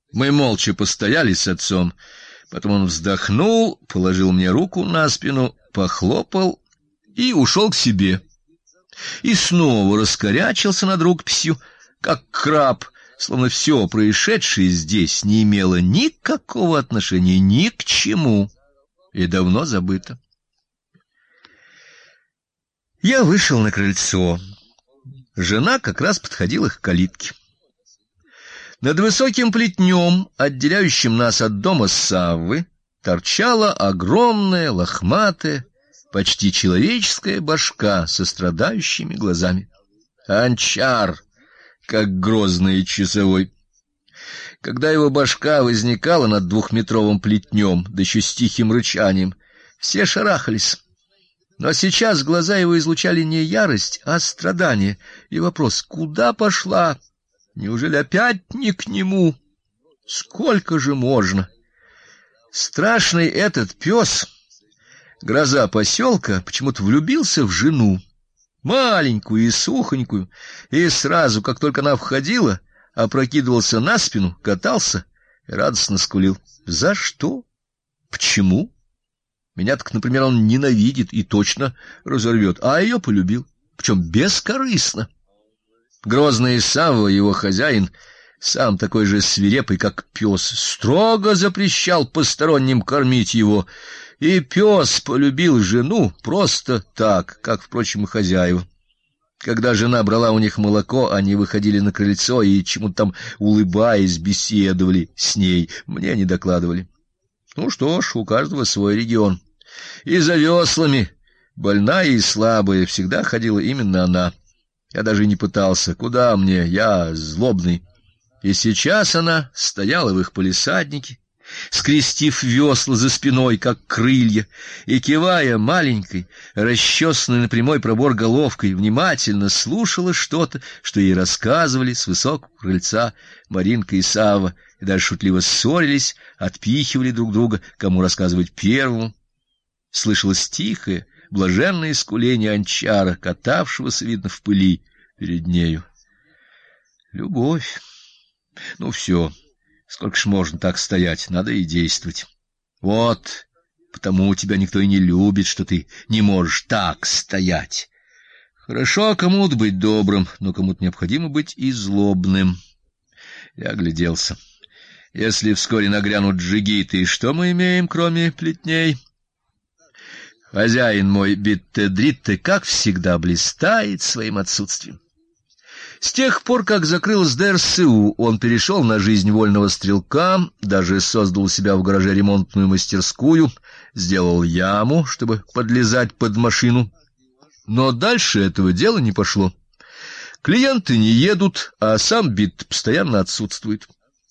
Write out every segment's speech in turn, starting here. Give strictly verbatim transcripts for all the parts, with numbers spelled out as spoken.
Мы молча постояли с отцом. Потом он вздохнул, положил мне руку на спину, похлопал и ушел к себе. И снова раскорячился над рукописью, как краб, словно все происшедшее здесь не имело никакого отношения ни к чему и давно забыто. Я вышел на крыльцо. Жена как раз подходила к калитке. Над высоким плетнем, отделяющим нас от дома Саввы, торчала огромная, лохматая, почти человеческая башка со страдающими глазами. Анчар, как грозный часовой. Когда его башка возникала над двухметровым плетнем, да еще с тихим рычанием, все шарахались. Но сейчас глаза его излучали не ярость, а страдание, и вопрос: куда пошла? Неужели опять не к нему? Сколько же можно? Страшный этот пес, гроза поселка, почему-то влюбился в жену, маленькую и сухонькую, и сразу, как только она входила, опрокидывался на спину, катался и радостно скулил. За что? Почему? Меня так, например, он ненавидит и точно разорвет, а ее полюбил, причем бескорыстно. Грозный Савва, его хозяин, сам такой же свирепый, как пес, строго запрещал посторонним кормить его, и пес полюбил жену просто так, как, впрочем, и хозяева. Когда жена брала у них молоко, они выходили на крыльцо и чему-то там, улыбаясь, беседовали с ней, мне не докладывали. Ну что ж, у каждого свой регион. И за веслами, больная и слабая, всегда ходила именно она. Я даже не пытался, куда мне, я злобный. И сейчас она стояла в их палисаднике, скрестив весла за спиной, как крылья, и, кивая маленькой, расчесанной на прямой пробор головкой, внимательно слушала что-то, что ей рассказывали с высокого крыльца Маринка и Савва, и даже шутливо ссорились, отпихивали друг друга, кому рассказывать первому. Слышалось тихое, блаженное скуление Анчара, катавшегося, видно, в пыли перед нею. Любовь. Ну все, сколько ж можно так стоять, надо и действовать. Вот, потому тебя никто и не любит, что ты не можешь так стоять. Хорошо кому-то быть добрым, но кому-то необходимо быть и злобным. Я огляделся. Если вскоре нагрянут джигиты, что мы имеем, кроме плетней? Хозяин мой Битте-Дритте, как всегда, блистает своим отсутствием. С тех пор, как закрылась ДРСУ, он перешел на жизнь вольного стрелка, даже создал у себя в гараже ремонтную мастерскую, сделал яму, чтобы подлезать под машину. Но дальше этого дела не пошло. Клиенты не едут, а сам Бит постоянно отсутствует.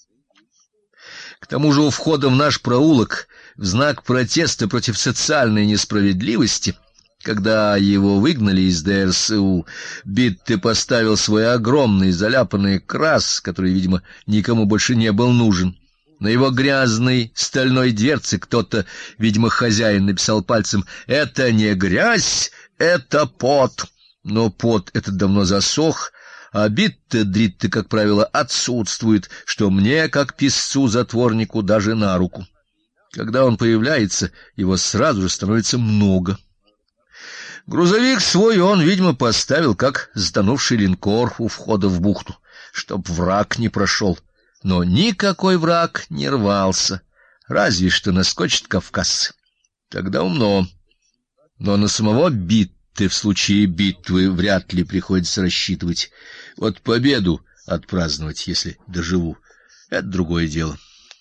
К тому же у входа в наш проулок, в знак протеста против социальной несправедливости, когда его выгнали из ДРСУ, Битте поставил свой огромный заляпанный крас, который, видимо, никому больше не был нужен. На его грязной стальной дверце кто-то, видимо, хозяин, написал пальцем: «Это не грязь, это пот». Но пот этот давно засох, а Битте-Дритте, как правило, отсутствует, что мне, как писцу-затворнику, даже на руку. Когда он появляется, его сразу же становится много. Грузовик свой он, видимо, поставил как сдонувший линкор у входа в бухту, чтоб враг не прошел. Но никакой враг не рвался, разве что наскочит кавказцы. Тогда умно. Но на самого Битте в случае битвы вряд ли приходится рассчитывать. Вот победу отпраздновать, если доживу, это другое дело.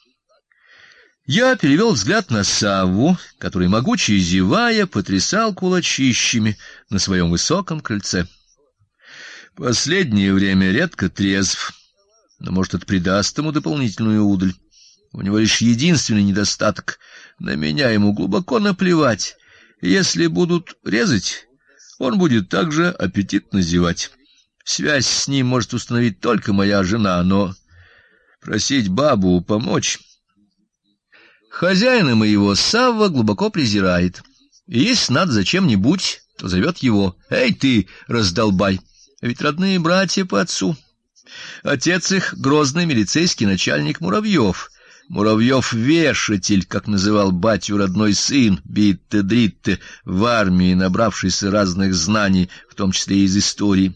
Я перевел взгляд на Савву, который, могучий зевая, потрясал кулачищами на своем высоком крыльце. Последнее время редко трезв, но, может, это придаст ему дополнительную удаль. У него лишь единственный недостаток — на меня ему глубоко наплевать. Если будут резать, он будет также аппетитно зевать. Связь с ним может установить только моя жена, но просить бабу помочь... Хозяина моего Савва глубоко презирает. И если надо зачем-нибудь, то зовет его: «Эй ты, раздолбай!» Ведь родные братья по отцу. Отец их — грозный милицейский начальник Муравьев. Муравьев-вешатель, как называл батю родной сын, Битте-Дритте, в армии набравшийся разных знаний, в том числе и из истории.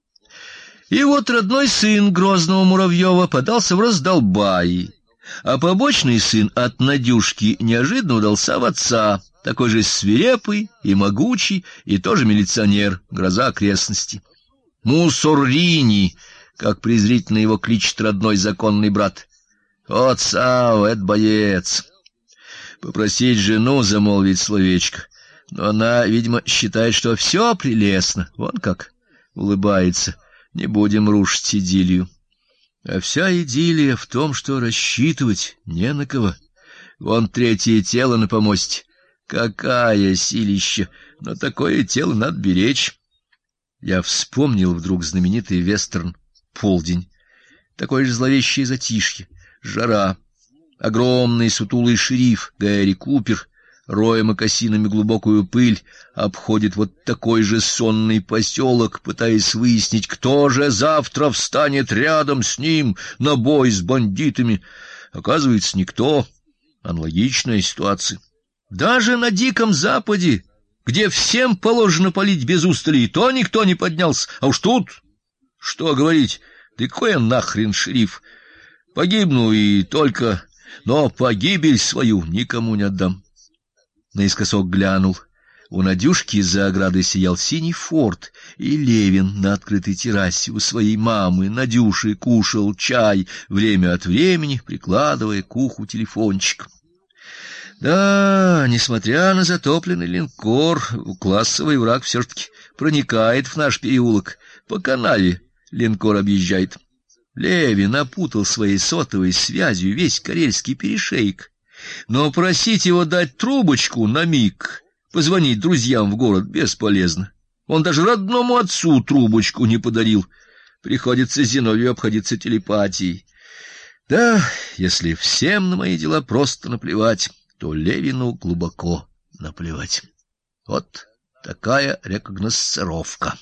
И вот родной сын грозного Муравьева подался в раздолбаи, а побочный сын от Надюшки неожиданно удался в отца, такой же свирепый и могучий, и тоже милиционер, гроза окрестностей. Муссорини, как презрительно его кличет родной законный брат. Вот Сава, это боец. Попросить жену замолвить словечко, но она, видимо, считает, что все прелестно. Вон как улыбается. Не будем рушить идиллию. А вся идиллия в том, что рассчитывать не на кого. Вон третье тело на помосте. Какая силища! Но такое тело надо беречь. Я вспомнил вдруг знаменитый вестерн «Полдень». Такое же зловещее затишье, жара, огромный сутулый шериф Гэри Купер, роя мокасинами глубокую пыль, обходит вот такой же сонный поселок, пытаясь выяснить, кто же завтра встанет рядом с ним на бой с бандитами. Оказывается, никто. Аналогичная ситуация. Даже на Диком Западе, где всем положено палить без устали, и то никто не поднялся. А уж тут, что говорить, да какой я нахрен шериф? Погибну и только, но погибель свою никому не отдам. Наискосок глянул. У Надюшки за оградой сиял синий форт, и Левин на открытой террасе у своей мамы Надюши кушал чай, время от времени прикладывая к уху телефончик. Да, несмотря на затопленный линкор, классовый враг все-таки проникает в наш переулок. По канаве линкор объезжает. Левин напутал своей сотовой связью весь карельский перешейк. Но просить его дать трубочку на миг, позвонить друзьям в город бесполезно. Он даже родному отцу трубочку не подарил. Приходится Зиновию обходиться телепатией. Да, если всем на мои дела просто наплевать, то Левину глубоко наплевать. Вот такая рекогносцировка.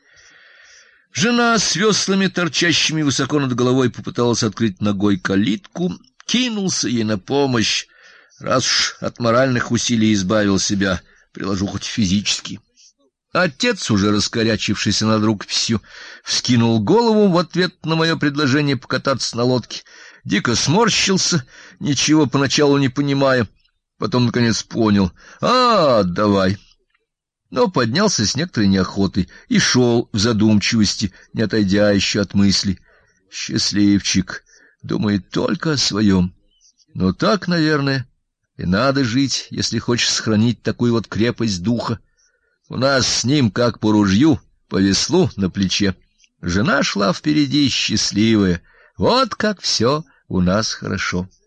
Жена с веслами, торчащими высоко над головой, попыталась открыть ногой калитку, кинулся ей на помощь. Раз уж от моральных усилий избавил себя, приложу хоть физически. Отец, уже раскорячившийся над рукописью, вскинул голову в ответ на мое предложение покататься на лодке, дико сморщился, ничего поначалу не понимая, потом наконец понял: "А, давай". Но поднялся с некоторой неохотой и шел в задумчивости, не отойдя еще от мысли. Счастливчик, думает только о своем. Но так, наверное, и надо жить, если хочешь сохранить такую вот крепость духа. У нас с ним как по ружью, по веслу на плече. Жена шла впереди счастливая. Вот как все у нас хорошо.